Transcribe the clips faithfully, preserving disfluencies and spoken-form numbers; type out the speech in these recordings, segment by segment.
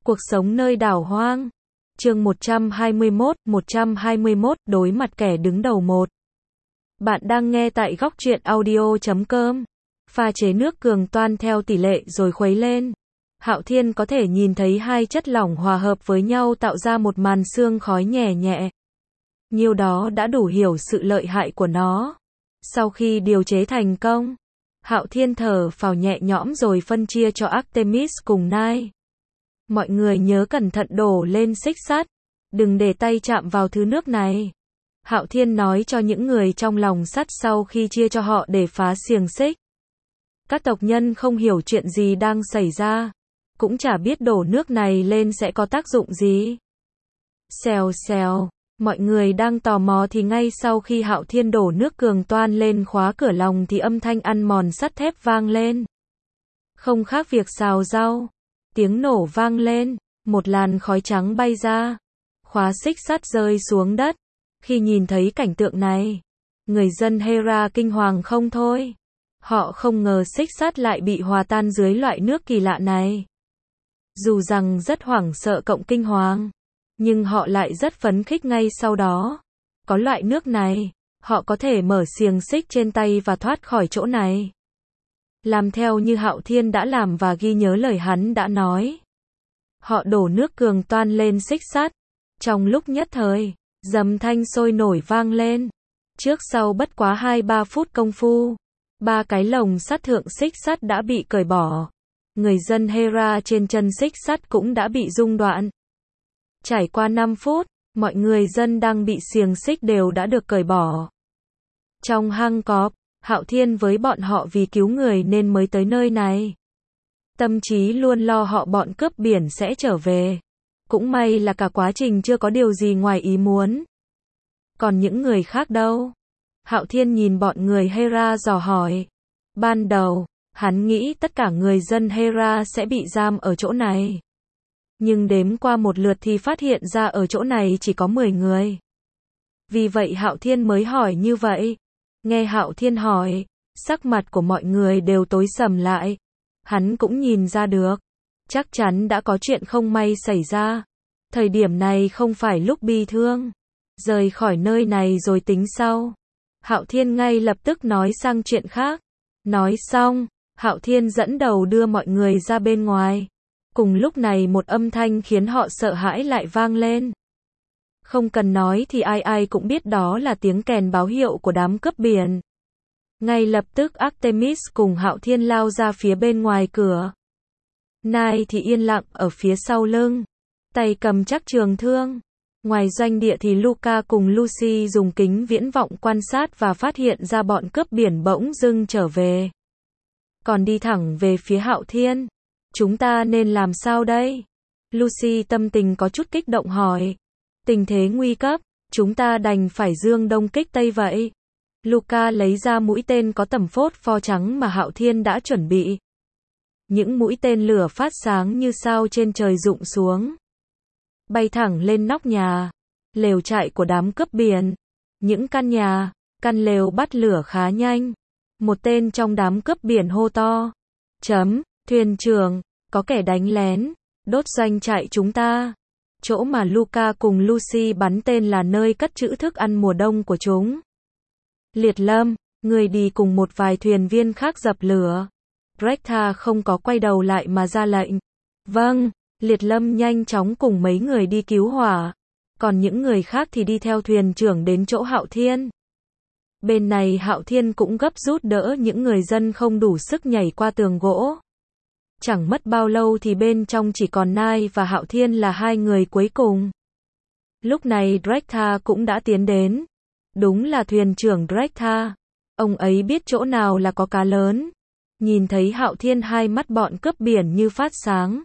Cuộc sống nơi đảo hoang. Chương một trăm hai mươi mốt, một trăm hai mươi mốt, đối mặt kẻ đứng đầu một. Bạn đang nghe tại góc truyện audio chấm com. Pha chế nước cường toan theo tỷ lệ rồi khuấy lên. Hạo Thiên có thể nhìn thấy hai chất lỏng hòa hợp với nhau tạo ra một màn sương khói nhẹ nhẹ. Nhiêu đó đã đủ hiểu sự lợi hại của nó. Sau khi điều chế thành công, Hạo Thiên thở phào nhẹ nhõm rồi phân chia cho Artemis cùng Nai. Mọi người nhớ cẩn thận đổ lên xích sắt, đừng để tay chạm vào thứ nước này. Hạo Thiên nói cho những người trong lòng sắt sau khi chia cho họ để phá xiềng xích. Các tộc nhân không hiểu chuyện gì đang xảy ra, cũng chả biết đổ nước này lên sẽ có tác dụng gì. Xèo xèo, mọi người đang tò mò thì ngay sau khi Hạo Thiên đổ nước cường toan lên khóa cửa lòng thì âm thanh ăn mòn sắt thép vang lên. Không khác việc xào rau. Tiếng nổ vang lên, một làn khói trắng bay ra, khóa xích sắt rơi xuống đất. Khi nhìn thấy cảnh tượng này, người dân Hera kinh hoàng không thôi. Họ không ngờ xích sắt lại bị hòa tan dưới loại nước kỳ lạ này. Dù rằng rất hoảng sợ cộng kinh hoàng, nhưng họ lại rất phấn khích ngay sau đó. Có loại nước này, họ có thể mở xiềng xích trên tay và thoát khỏi chỗ này. Làm theo như Hạo Thiên đã làm và ghi nhớ lời hắn đã nói. Họ đổ nước cường toan lên xích sắt. Trong lúc nhất thời, dầm thanh sôi nổi vang lên. Trước sau bất quá hai ba phút công phu, ba cái lồng sắt thượng xích sắt đã bị cởi bỏ. Người dân Hera trên chân xích sắt cũng đã bị rung đoạn. Trải qua năm phút, mọi người dân đang bị xiềng xích đều đã được cởi bỏ. Trong hang cọp, Hạo Thiên với bọn họ vì cứu người nên mới tới nơi này. Tâm trí luôn lo họ bọn cướp biển sẽ trở về. Cũng may là cả quá trình chưa có điều gì ngoài ý muốn. Còn những người khác đâu? Hạo Thiên nhìn bọn người Hera dò hỏi. Ban đầu, hắn nghĩ tất cả người dân Hera sẽ bị giam ở chỗ này. Nhưng đếm qua một lượt thì phát hiện ra ở chỗ này chỉ có mười người. Vì vậy Hạo Thiên mới hỏi như vậy. Nghe Hạo Thiên hỏi, sắc mặt của mọi người đều tối sầm lại. Hắn cũng nhìn ra được, chắc chắn đã có chuyện không may xảy ra. Thời điểm này không phải lúc bi thương. Rời khỏi nơi này rồi tính sau. Hạo Thiên ngay lập tức nói sang chuyện khác. Nói xong, Hạo Thiên dẫn đầu đưa mọi người ra bên ngoài. Cùng lúc này một âm thanh khiến họ sợ hãi lại vang lên. Không cần nói thì ai ai cũng biết đó là tiếng kèn báo hiệu của đám cướp biển. Ngay lập tức Artemis cùng Hạo Thiên lao ra phía bên ngoài cửa. Nai thì yên lặng ở phía sau lưng, tay cầm chắc trường thương. Ngoài doanh địa thì Luca cùng Lucy dùng kính viễn vọng quan sát và phát hiện ra bọn cướp biển bỗng dưng trở về. Còn đi thẳng về phía Hạo Thiên. Chúng ta nên làm sao đây? Lucy tâm tình có chút kích động hỏi. Tình thế nguy cấp, chúng ta đành phải dương đông kích tây vậy. Luca lấy ra mũi tên có tầm phốt pho trắng mà Hạo Thiên đã chuẩn bị. Những mũi tên lửa phát sáng như sao trên trời rụng xuống. Bay thẳng lên nóc nhà, lều trại của đám cướp biển. Những căn nhà, căn lều bắt lửa khá nhanh. Một tên trong đám cướp biển hô to. Chấm, thuyền trưởng, có kẻ đánh lén, đốt doanh trại chúng ta. Chỗ mà Luca cùng Lucy bắn tên là nơi cất trữ thức ăn mùa đông của chúng. Liệt Lâm, người đi cùng một vài thuyền viên khác dập lửa. Recta không có quay đầu lại mà ra lệnh. Vâng, Liệt Lâm nhanh chóng cùng mấy người đi cứu hỏa. Còn những người khác thì đi theo thuyền trưởng đến chỗ Hạo Thiên. Bên này Hạo Thiên cũng gấp rút đỡ những người dân không đủ sức nhảy qua tường gỗ. Chẳng mất bao lâu thì bên trong chỉ còn Nai và Hạo Thiên là hai người cuối cùng. Lúc này Recta cũng đã tiến đến. Đúng là thuyền trưởng Recta. Ông ấy biết chỗ nào là có cá lớn. Nhìn thấy Hạo Thiên hai mắt bọn cướp biển như phát sáng.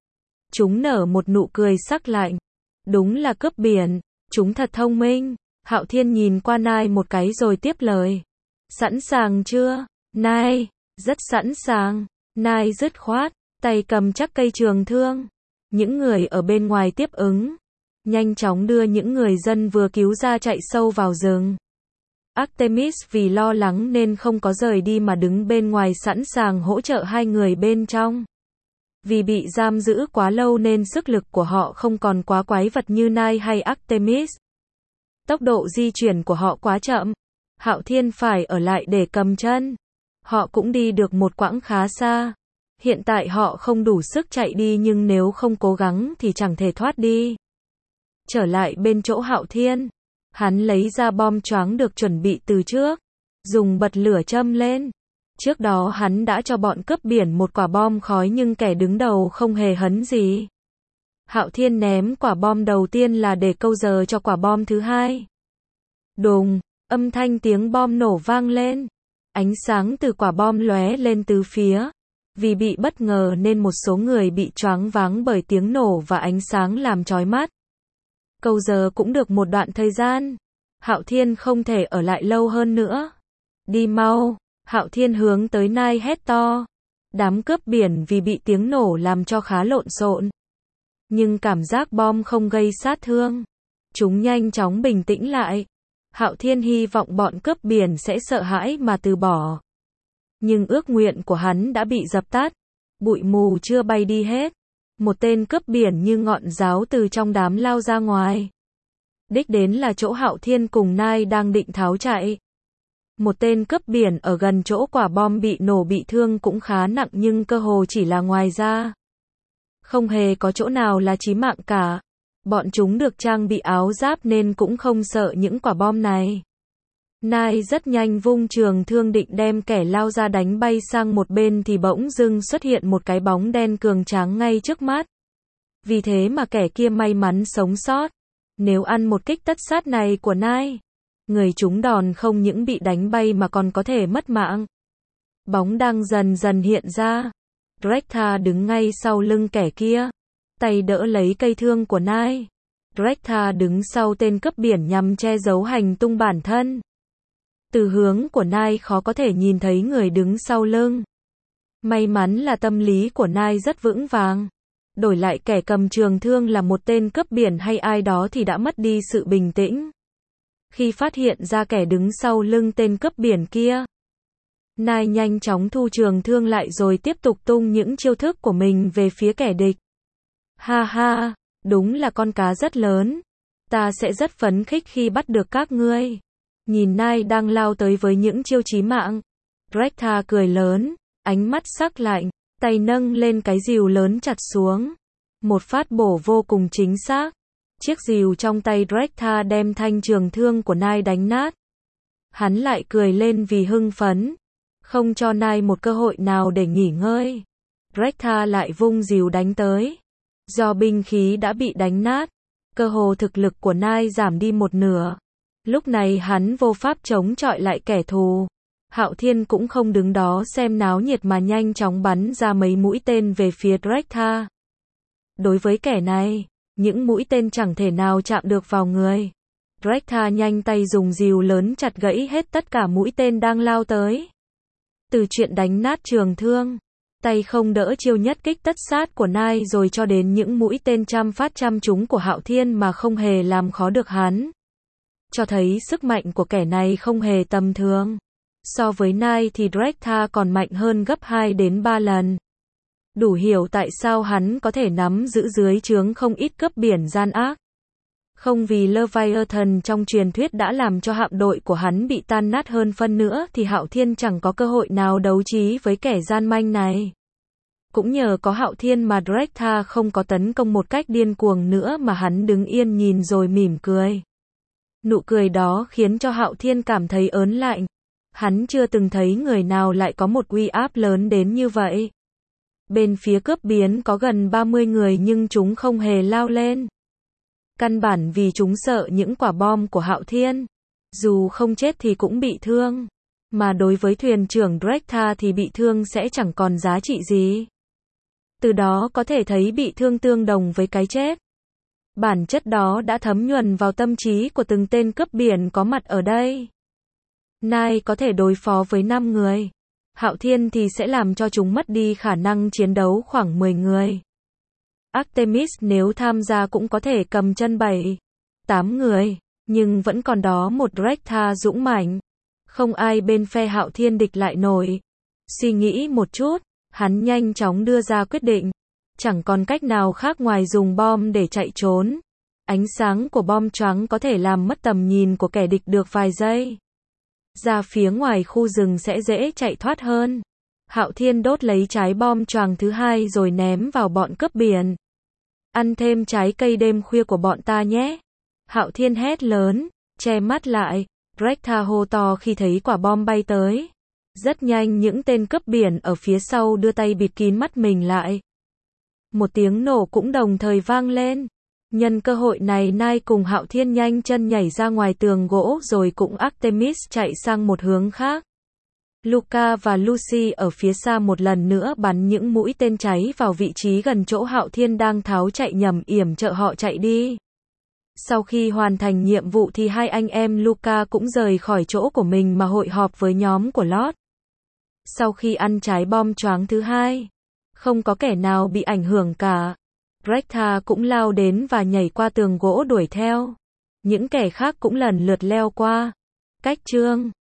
Chúng nở một nụ cười sắc lạnh. Đúng là cướp biển, chúng thật thông minh. Hạo Thiên nhìn qua Nai một cái rồi tiếp lời. Sẵn sàng chưa? Nai, rất sẵn sàng. Nai dứt khoát, tay cầm chắc cây trường thương. Những người ở bên ngoài tiếp ứng. Nhanh chóng đưa những người dân vừa cứu ra chạy sâu vào rừng. Artemis vì lo lắng nên không có rời đi mà đứng bên ngoài sẵn sàng hỗ trợ hai người bên trong. Vì bị giam giữ quá lâu nên sức lực của họ không còn quá quái vật như Nai hay Artemis. Tốc độ di chuyển của họ quá chậm. Hạo Thiên phải ở lại để cầm chân. Họ cũng đi được một quãng khá xa. Hiện tại họ không đủ sức chạy đi nhưng nếu không cố gắng thì chẳng thể thoát đi. Trở lại bên chỗ Hạo Thiên, hắn lấy ra bom choáng được chuẩn bị từ trước, dùng bật lửa châm lên. Trước đó hắn đã cho bọn cướp biển một quả bom khói nhưng kẻ đứng đầu không hề hấn gì. Hạo Thiên ném quả bom đầu tiên là để câu giờ cho quả bom thứ hai. Đùng, âm thanh tiếng bom nổ vang lên. Ánh sáng từ quả bom lóe lên từ phía. Vì bị bất ngờ nên một số người bị choáng váng bởi tiếng nổ và ánh sáng làm chói mắt. Câu giờ cũng được một đoạn thời gian. Hạo Thiên không thể ở lại lâu hơn nữa. Đi mau, Hạo Thiên hướng tới Nai hét to. Đám cướp biển vì bị tiếng nổ làm cho khá lộn xộn. Nhưng cảm giác bom không gây sát thương. Chúng nhanh chóng bình tĩnh lại. Hạo Thiên hy vọng bọn cướp biển sẽ sợ hãi mà từ bỏ. Nhưng ước nguyện của hắn đã bị dập tắt. Bụi mù chưa bay đi hết. Một tên cướp biển như ngọn giáo từ trong đám lao ra ngoài. Đích đến là chỗ Hạo Thiên cùng Nai đang định tháo chạy. Một tên cướp biển ở gần chỗ quả bom bị nổ bị thương cũng khá nặng nhưng cơ hồ chỉ là ngoài da. Không hề có chỗ nào là chí mạng cả. Bọn chúng được trang bị áo giáp nên cũng không sợ những quả bom này. Nai rất nhanh vung trường thương định đem kẻ lao ra đánh bay sang một bên thì bỗng dưng xuất hiện một cái bóng đen cường tráng ngay trước mắt. Vì thế mà kẻ kia may mắn sống sót. Nếu ăn một kích tất sát này của Nai, người chúng đòn không những bị đánh bay mà còn có thể mất mạng. Bóng đang dần dần hiện ra. Drekthar đứng ngay sau lưng kẻ kia, tay đỡ lấy cây thương của Nai. Drekthar đứng sau tên cướp biển nhằm che giấu hành tung bản thân. Từ hướng của Nai khó có thể nhìn thấy người đứng sau lưng. May mắn là tâm lý của Nai rất vững vàng. Đổi lại kẻ cầm trường thương là một tên cướp biển hay ai đó thì đã mất đi sự bình tĩnh. Khi phát hiện ra kẻ đứng sau lưng tên cướp biển kia, Nai nhanh chóng thu trường thương lại rồi tiếp tục tung những chiêu thức của mình về phía kẻ địch. Ha ha, đúng là con cá rất lớn. Ta sẽ rất phấn khích khi bắt được các ngươi. Nhìn Nai đang lao tới với những chiêu chí mạng. Drekthar cười lớn, ánh mắt sắc lạnh, tay nâng lên cái rìu lớn chặt xuống. Một phát bổ vô cùng chính xác. Chiếc rìu trong tay Drekthar đem thanh trường thương của Nai đánh nát. Hắn lại cười lên vì hưng phấn. Không cho Nai một cơ hội nào để nghỉ ngơi. Drekthar lại vung rìu đánh tới. Do binh khí đã bị đánh nát, cơ hồ thực lực của Nai giảm đi một nửa. Lúc này hắn vô pháp chống chọi lại kẻ thù. Hạo Thiên cũng không đứng đó xem náo nhiệt mà nhanh chóng bắn ra mấy mũi tên về phía Drekthar. Đối với kẻ này, những mũi tên chẳng thể nào chạm được vào người. Drekthar nhanh tay dùng rìu lớn chặt gãy hết tất cả mũi tên đang lao tới. Từ chuyện đánh nát trường thương, tay không đỡ chiêu nhất kích tất sát của Nai rồi cho đến những mũi tên trăm phát trăm trúng của Hạo Thiên mà không hề làm khó được hắn. Cho thấy sức mạnh của kẻ này không hề tầm thường. So với Nai thì Drekthar còn mạnh hơn gấp hai đến ba lần. Đủ hiểu tại sao hắn có thể nắm giữ dưới trướng không ít cướp biển gian ác. Không vì Leviathan trong truyền thuyết đã làm cho hạm đội của hắn bị tan nát hơn phân nữa thì Hạo Thiên chẳng có cơ hội nào đấu trí với kẻ gian manh này. Cũng nhờ có Hạo Thiên mà Drekthar không có tấn công một cách điên cuồng nữa mà hắn đứng yên nhìn rồi mỉm cười. Nụ cười đó khiến cho Hạo Thiên cảm thấy ớn lạnh. Hắn chưa từng thấy người nào lại có một uy áp lớn đến như vậy. Bên phía cướp biển có gần ba mươi người nhưng chúng không hề lao lên. Căn bản vì chúng sợ những quả bom của Hạo Thiên. Dù không chết thì cũng bị thương. Mà đối với thuyền trưởng Drekthar thì bị thương sẽ chẳng còn giá trị gì. Từ đó có thể thấy bị thương tương đồng với cái chết. Bản chất đó đã thấm nhuần vào tâm trí của từng tên cướp biển có mặt ở đây. Nai có thể đối phó với năm người. Hạo Thiên thì sẽ làm cho chúng mất đi khả năng chiến đấu khoảng mười người. Artemis nếu tham gia cũng có thể cầm chân bảy, tám người, nhưng vẫn còn đó một Drekthar dũng mãnh. Không ai bên phe Hạo Thiên địch lại nổi. Suy nghĩ một chút, hắn nhanh chóng đưa ra quyết định. Chẳng còn cách nào khác ngoài dùng bom để chạy trốn. Ánh sáng của bom choáng có thể làm mất tầm nhìn của kẻ địch được vài giây. Ra phía ngoài khu rừng sẽ dễ chạy thoát hơn. Hạo Thiên đốt lấy trái bom choàng thứ hai rồi ném vào bọn cướp biển. Ăn thêm trái cây đêm khuya của bọn ta nhé. Hạo Thiên hét lớn, che mắt lại. Rekha hô to khi thấy quả bom bay tới. Rất nhanh những tên cướp biển ở phía sau đưa tay bịt kín mắt mình lại. Một tiếng nổ cũng đồng thời vang lên. Nhân cơ hội này Nai cùng Hạo Thiên nhanh chân nhảy ra ngoài tường gỗ rồi cũng Artemis chạy sang một hướng khác. Luca và Lucy ở phía xa một lần nữa bắn những mũi tên cháy vào vị trí gần chỗ Hạo Thiên đang tháo chạy nhằm yểm trợ họ chạy đi. Sau khi hoàn thành nhiệm vụ thì hai anh em Luca cũng rời khỏi chỗ của mình mà hội họp với nhóm của Lord. Sau khi ăn trái bom choáng thứ hai, không có kẻ nào bị ảnh hưởng cả. Rekha cũng lao đến và nhảy qua tường gỗ đuổi theo. Những kẻ khác cũng lần lượt leo qua. Cách chương